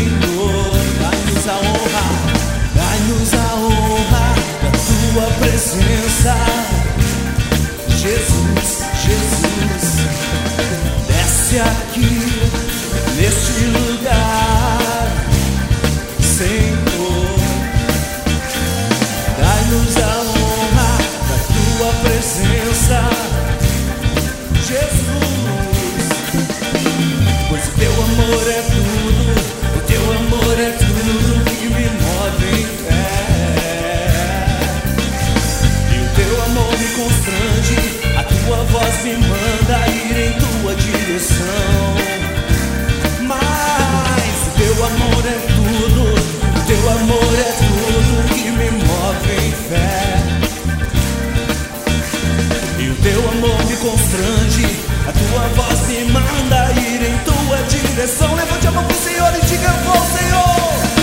Senhor, dai-nos a honra da tua presença. Jesus, Jesus, desce aqui neste lugar, Senhor, dai-nos a honra da tua presença, Jesus, pois o teu amor é tudo, o teu amor é tudo que me move em fé, e o teu amor me constrange, a tua voz me manda ir em tua direção. Mas o teu amor é tudo, o teu amor é tudo que me move em fé, e o teu amor me constrange, a tua voz me manda ir em tua direção. Levante a mão pro Senhor e diga: eu vou, Senhor.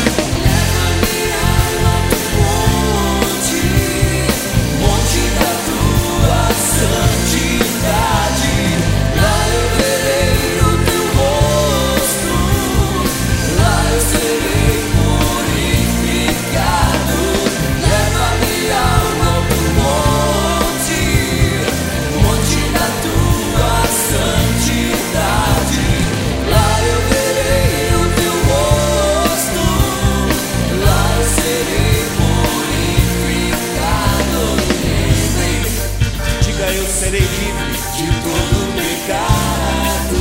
Eu serei livre de todo pecado.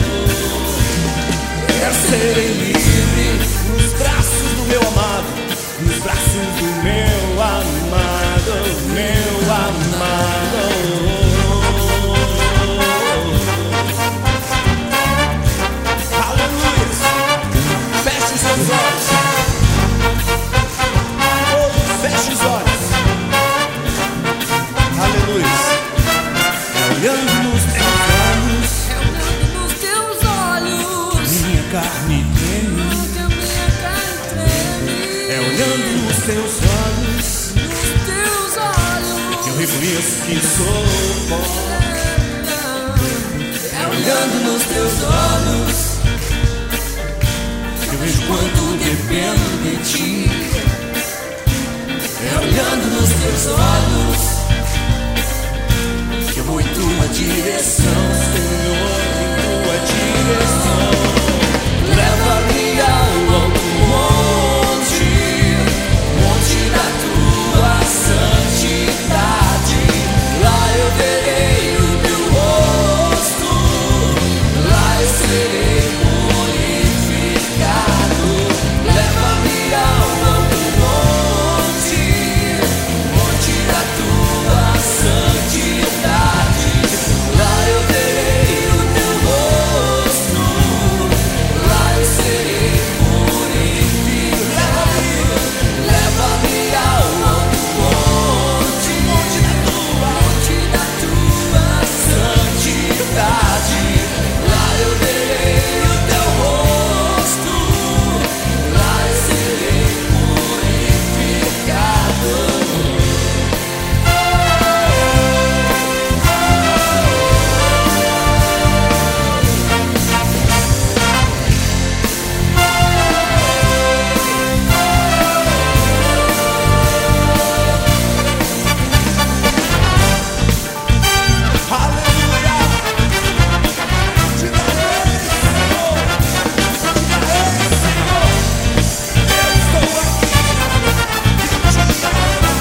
Eu serei livre nos braços do meu amado, nos braços do meu amado, meu amado. Aleluia. Feche os seus olhos. Todos feche os olhos. Aleluia. Olhando nos teus olhos, minha carne treme. É olhando nos teus olhos que eu reconheço que sou bom. É olhando nos teus olhos que eu vejo quanto dependo de ti. É olhando nos teus olhos que eu vou em tua direção, Senhor, em tua direção. Leva-me ao alto monte, monte da tua santidade. Lá eu verei o teu rosto, lá eu serei purificado. Leva-me ao alto monte, monte da tua santidade. Lá eu verei o teu rosto, lá eu serei purificado. Leva-me ao alto monte, monte da tua santidade. Lá eu verei o teu rosto, lá eu serei purificado. Aleluia! Diga a Ele, Senhor! Diga a Ele, Senhor! Eu estou aqui te adorar.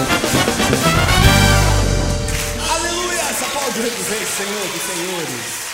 Aleluia! Essa pode reduzir, Senhor dos Senhores.